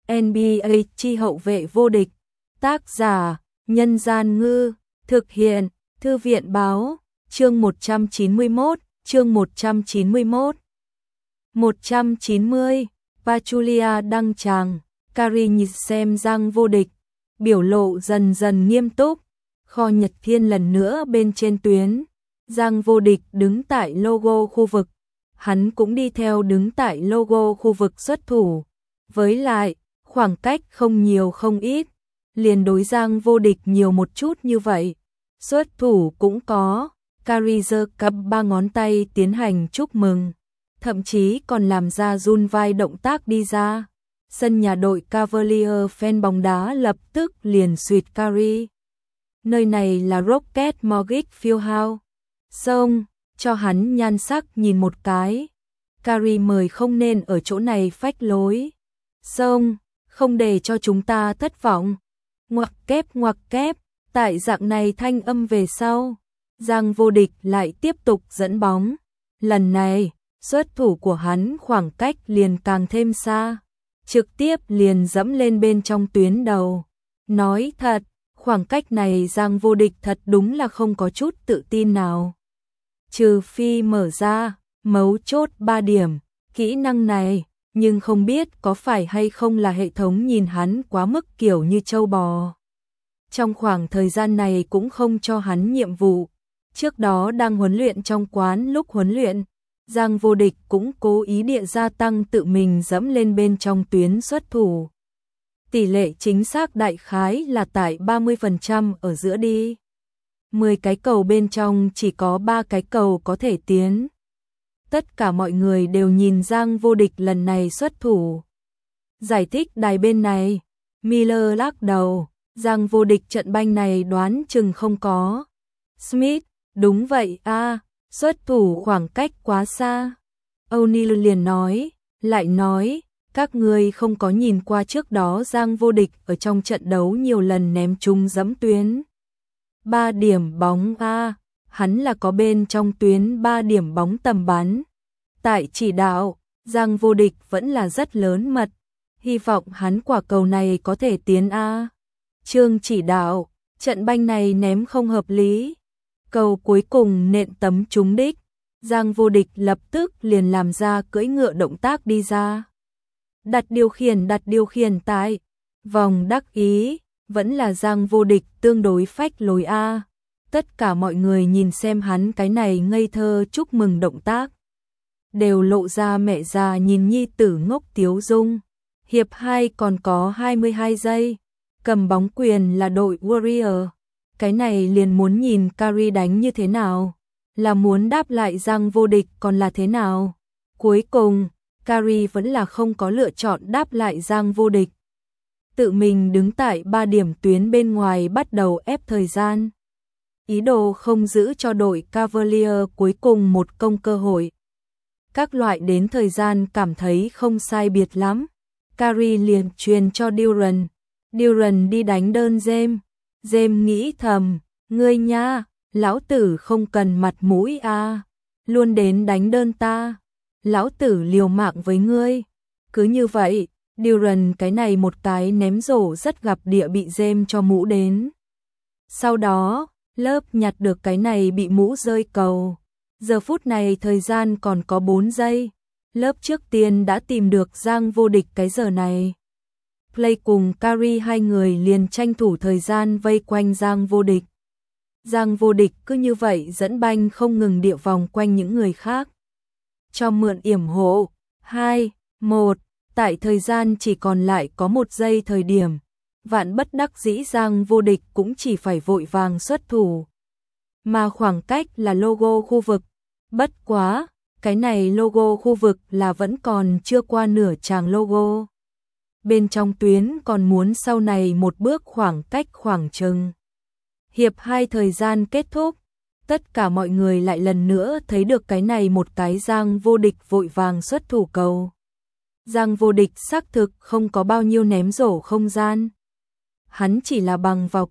NBA chi hậu vệ vô địch. Tác giả: Nhân Gian Ngư. Thực hiện: Thư viện Báo. Chương 191. Chương 191. 190. Pachulia đăng tràng. Curry nhìn xem Giang vô địch, biểu lộ dần dần nghiêm túc. Kho Nhật Thiên lần nữa bên trên tuyến. Giang vô địch đứng tại logo khu vực. Hắn cũng đi theo đứng tại logo khu vực xuất thủ. Với lại, khoảng cách không nhiều không ít, liền đối Giang vô địch nhiều một chút như vậy. Xuất thủ cũng có, Curry giơ cầm 3 ngón tay tiến hành chúc mừng, thậm chí còn làm ra run vai động tác đi ra. Sân nhà đội Cavalier fan bóng đá lập tức liền suýt Curry. Nơi này là Rocket Mortgage Fieldhouse. Xong, cho hắn nhan sắc nhìn một cái. Curry mời không nên ở chỗ này phách lối. Xong, không để cho chúng ta thất vọng. Ngoặc kép, tại dạng này thanh âm về sau. Giang vô địch lại tiếp tục dẫn bóng. Lần này, xuất thủ của hắn khoảng cách liền càng thêm xa. Trực tiếp liền dẫm lên bên trong tuyến đầu. Nói thật, khoảng cách này Giang vô địch thật đúng là không có chút tự tin nào. Trừ phi mở ra, mấu chốt 3 điểm, kỹ năng này, nhưng không biết có phải hay không là hệ thống nhìn hắn quá mức kiểu như trâu bò. Trong khoảng thời gian này cũng không cho hắn nhiệm vụ. Trước đó đang huấn luyện trong quán lúc huấn luyện, Giang vô địch cũng cố ý địa gia tăng tự mình dẫm lên bên trong tuyến xuất thủ. Tỷ lệ chính xác đại khái là tại 30% ở giữa đi. 10 cái cầu bên trong chỉ có 3 cái cầu có thể tiến. Tất cả mọi người đều nhìn Giang vô địch lần này xuất thủ. Giải thích đài bên này, Miller lắc đầu, Giang vô địch trận banh này đoán chừng không có. Smith, đúng vậy a, xuất thủ khoảng cách quá xa. O'Neal liền nói, lại nói, các ngươi không có nhìn qua trước đó Giang vô địch ở trong trận đấu nhiều lần ném trúng dẫm tuyến. 3 điểm bóng a, hắn là có bên trong tuyến 3 điểm bóng tầm bắn. Tại chỉ đạo, Giang vô địch vẫn là rất lớn mật, hy vọng hắn quả cầu này có thể tiến a. Chương chỉ đạo, trận banh này ném không hợp lý. Cầu cuối cùng nện tấm trúng đích, Giang vô địch lập tức liền làm ra cưỡi ngựa động tác đi ra. Đặt điều khiển tại vòng đắc ý, vẫn là Giang vô địch tương đối phách lối a. Tất cả mọi người nhìn xem hắn cái này ngây thơ chúc mừng động tác, đều lộ ra mẹ già nhìn nhi tử ngốc tiếu dung. Hiệp 2 còn có 22 giây, cầm bóng quyền là đội Warrior. Cái này liền muốn nhìn Curry đánh như thế nào, là muốn đáp lại Giang vô địch còn là thế nào. Cuối cùng, Curry vẫn là không có lựa chọn đáp lại Giang vô địch. Tự mình đứng tại 3 điểm tuyến bên ngoài bắt đầu ép thời gian. Ý đồ không giữ cho đội Cavalier cuối cùng một công cơ hội. Các loại đến thời gian cảm thấy không sai biệt lắm. Curry liền truyền cho Durant. Durant đi đánh đơn James. James nghĩ thầm, ngươi nha, lão tử không cần mặt mũi a, luôn đến đánh đơn ta. Lão tử liều mạng với ngươi. Cứ như vậy, Durant cái này một cái ném rổ rất gặp địa bị James cho mũ đến. Sau đó, lớp nhặt được cái này bị mũ rơi cầu. Giờ phút này thời gian còn có 4 giây. Lớp trước tiên đã tìm được Giang vô địch cái giờ này. Play cùng Curry hai người liền tranh thủ thời gian vây quanh Giang vô địch. Giang vô địch cứ như vậy dẫn banh không ngừng địa vòng quanh những người khác. Cho mượn yểm hộ. 2, 1, tại thời gian chỉ còn lại có 1 giây thời điểm. Vạn bất đắc dĩ Giang vô địch cũng chỉ phải vội vàng xuất thủ. Mà khoảng cách là logo khu vực. Bất quá, cái này logo khu vực là vẫn còn chưa qua nửa tràng logo. Bên trong tuyến còn muốn sau này một bước khoảng cách khoảng chừng. Hiệp 2 thời gian kết thúc, tất cả mọi người lại lần nữa thấy được cái này một cái Giang vô địch vội vàng xuất thủ cầu. Giang vô địch xác thực không có bao nhiêu ném rổ không gian. Hắn chỉ là bằng vào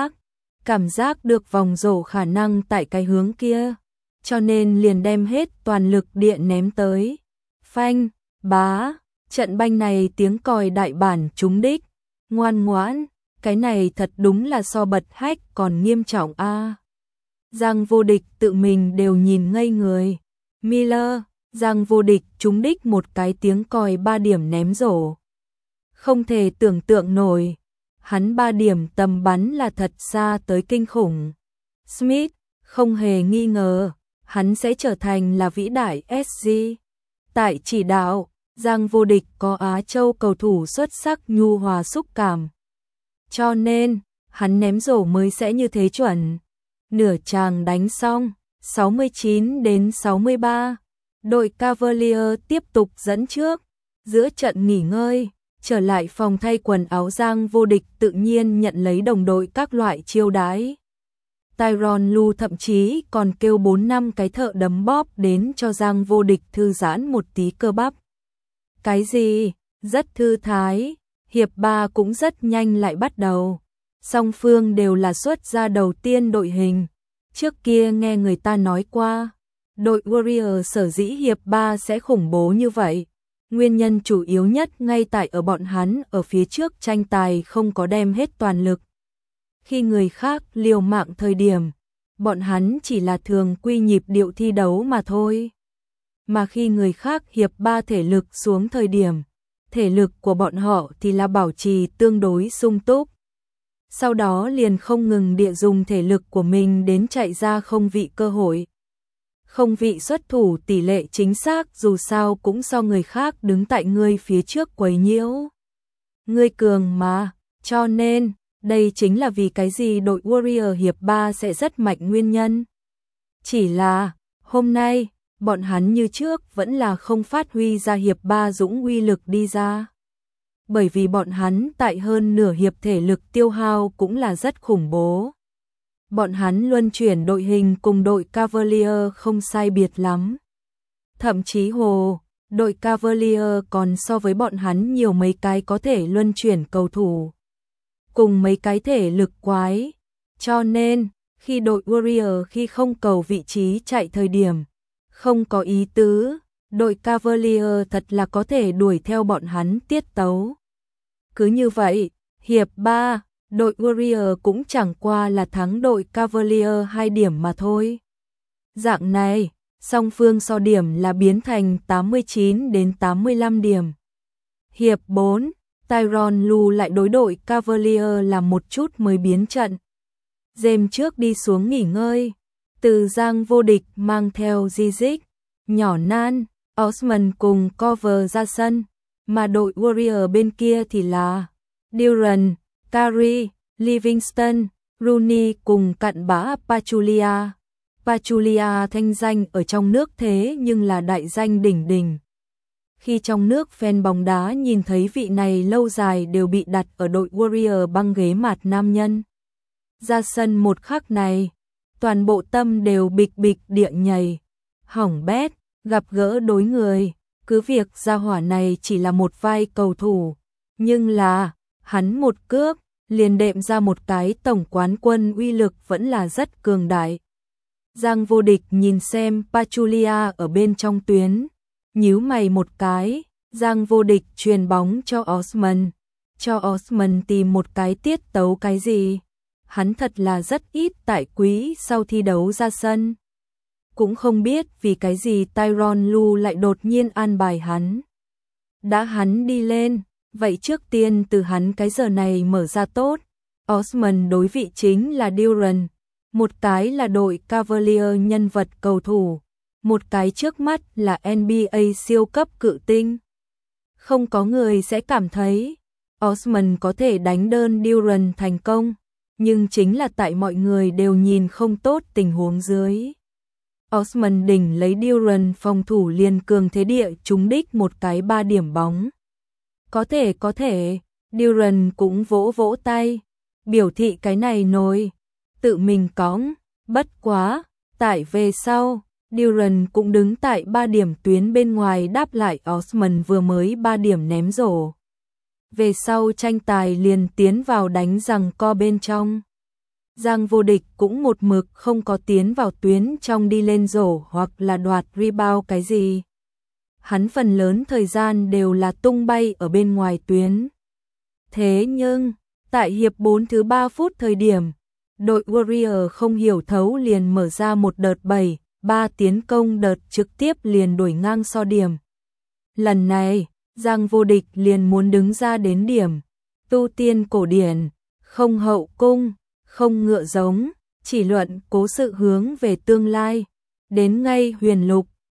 cảm giác được vòng rổ khả năng tại cái hướng kia, cho nên liền đem hết toàn lực điện ném tới. Phanh, bá, Trận banh này tiếng còi đại bản trúng đích, ngoan ngoãn, cái này thật đúng là so bật hách còn nghiêm trọng a. Giang Vô Địch tự mình đều nhìn ngây người. Miller, Giang Vô Địch trúng đích một cái tiếng còi 3 điểm ném rổ. Không thể tưởng tượng nổi, hắn 3 điểm tầm bắn là thật xa tới kinh khủng. Smith, không hề nghi ngờ, hắn sẽ trở thành là vĩ đại SG. Tại chỉ đạo, Giang Vô Địch có Á Châu cầu thủ xuất sắc nhu hòa xúc cảm. Cho nên, hắn ném rổ mới sẽ như thế chuẩn. Nửa chàng đánh xong, 69-63. Đội Cavalier tiếp tục dẫn trước. Giữa trận nghỉ ngơi, trở lại phòng thay quần áo Giang Vô Địch tự nhiên nhận lấy đồng đội các loại chiêu đãi. Tyronn Lue thậm chí còn kêu 4-5 cái thợ đấm bóp đến cho Giang Vô Địch thư giãn một tí cơ bắp. Cái gì? Rất thư thái. Hiệp 3 cũng rất nhanh lại bắt đầu. Song phương đều là xuất ra đầu tiên đội hình. Trước kia nghe người ta nói qua, đội Warrior sở dĩ hiệp 3 sẽ khủng bố như vậy. Nguyên nhân chủ yếu nhất ngay tại ở bọn hắn ở phía trước tranh tài không có đem hết toàn lực. Khi người khác liều mạng thời điểm, bọn hắn chỉ là thường quy nhịp điệu thi đấu mà thôi. Mà khi người khác hiệp 3 thể lực xuống thời điểm, thể lực của bọn họ thì là bảo trì tương đối sung túc. Sau đó liền không ngừng địa dùng thể lực của mình đến chạy ra không vị cơ hội. Không vị xuất thủ tỷ lệ chính xác dù sao cũng so người khác đứng tại ngươi phía trước quấy nhiễu. Ngươi cường mà, cho nên, đây chính là vì cái gì đội Warrior hiệp 3 sẽ rất mạnh nguyên nhân. Chỉ là, hôm nay, bọn hắn như trước vẫn là không phát huy ra hiệp 3 dũng uy lực đi ra. Bởi vì bọn hắn tại hơn nửa hiệp thể lực tiêu hao cũng là rất khủng bố. Bọn hắn luân chuyển đội hình cùng đội Cavalier không sai biệt lắm. Thậm chí đội Cavalier còn so với bọn hắn nhiều mấy cái có thể luân chuyển cầu thủ. Cùng mấy cái thể lực quái. Cho nên, khi đội Warrior khi không cầu vị trí chạy thời điểm, không có ý tứ, đội Cavalier thật là có thể đuổi theo bọn hắn tiết tấu. Cứ như vậy, hiệp 3, đội Warrior cũng chẳng qua là thắng đội Cavalier 2 điểm mà thôi. Dạng này, song phương so điểm là biến thành 89-85 điểm. Hiệp 4, Tyronn Lue lại đối đội Cavalier làm một chút mới biến trận. James trước đi xuống nghỉ ngơi, từ Giang Vô Địch mang theo Zizic, nhỏ Nan, Osman cùng cover ra sân, mà đội Warrior bên kia thì là Durant, Curry, Livingston, Rooney cùng cặn bã Pachulia. Pachulia thanh danh ở trong nước thế nhưng là đại danh đỉnh đỉnh. Khi trong nước fan bóng đá nhìn thấy vị này lâu dài đều bị đặt ở đội Warrior băng ghế mặt nam nhân. Ra sân một khắc này, toàn bộ tâm đều bịch bịch địa nhảy. Hỏng bét, gặp gỡ đối người, cứ việc gia hỏa này chỉ là một vai cầu thủ, nhưng là, hắn một cước, liền đệm ra một cái tổng quán quân uy lực vẫn là rất cường đại. Giang Vô Địch nhìn xem Pachulia ở bên trong tuyến, nhíu mày một cái, Giang Vô Địch truyền bóng cho Osman tìm một cái tiết tấu cái gì. Hắn thật là rất ít tại quý sau thi đấu ra sân. Cũng không biết vì cái gì Tyronn Lue lại đột nhiên an bài hắn. Đã hắn đi lên, vậy trước tiên từ hắn cái giờ này mở ra tốt. Osman đối vị chính là Durant, một cái là đội Cavalier nhân vật cầu thủ, một cái trước mắt là NBA siêu cấp cự tinh. Không có người sẽ cảm thấy Osman có thể đánh đơn Durant thành công, nhưng chính là tại mọi người đều nhìn không tốt tình huống dưới. Osman đỉnh lấy Durant phòng thủ liền cường thế địa trúng đích một cái 3 điểm bóng. Có thể, Durant cũng vỗ vỗ tay, biểu thị cái này nồi, tự mình cõng, bất quá, tại về sau, Durant cũng đứng tại 3 điểm tuyến bên ngoài đáp lại Osman vừa mới 3 điểm ném rổ. Về sau tranh tài liền tiến vào đánh giằng co bên trong. Giang Vô Địch cũng một mực không có tiến vào tuyến trong đi lên rổ hoặc là đoạt rebound cái gì. hắn phần lớn thời gian đều là tung bay ở bên ngoài tuyến. Thế nhưng, tại hiệp 4 thứ 3 phút thời điểm, đội Warrior không hiểu thấu liền mở ra một đợt 7-3 tiến công, đợt trực tiếp liền đuổi ngang so điểm. Lần này, Giang Vô Địch liền muốn đứng ra đến điểm, tu tiên cổ điển, không hậu cung, không ngựa giống, chỉ luận cố sự hướng về tương lai. Đến ngay huyền lục,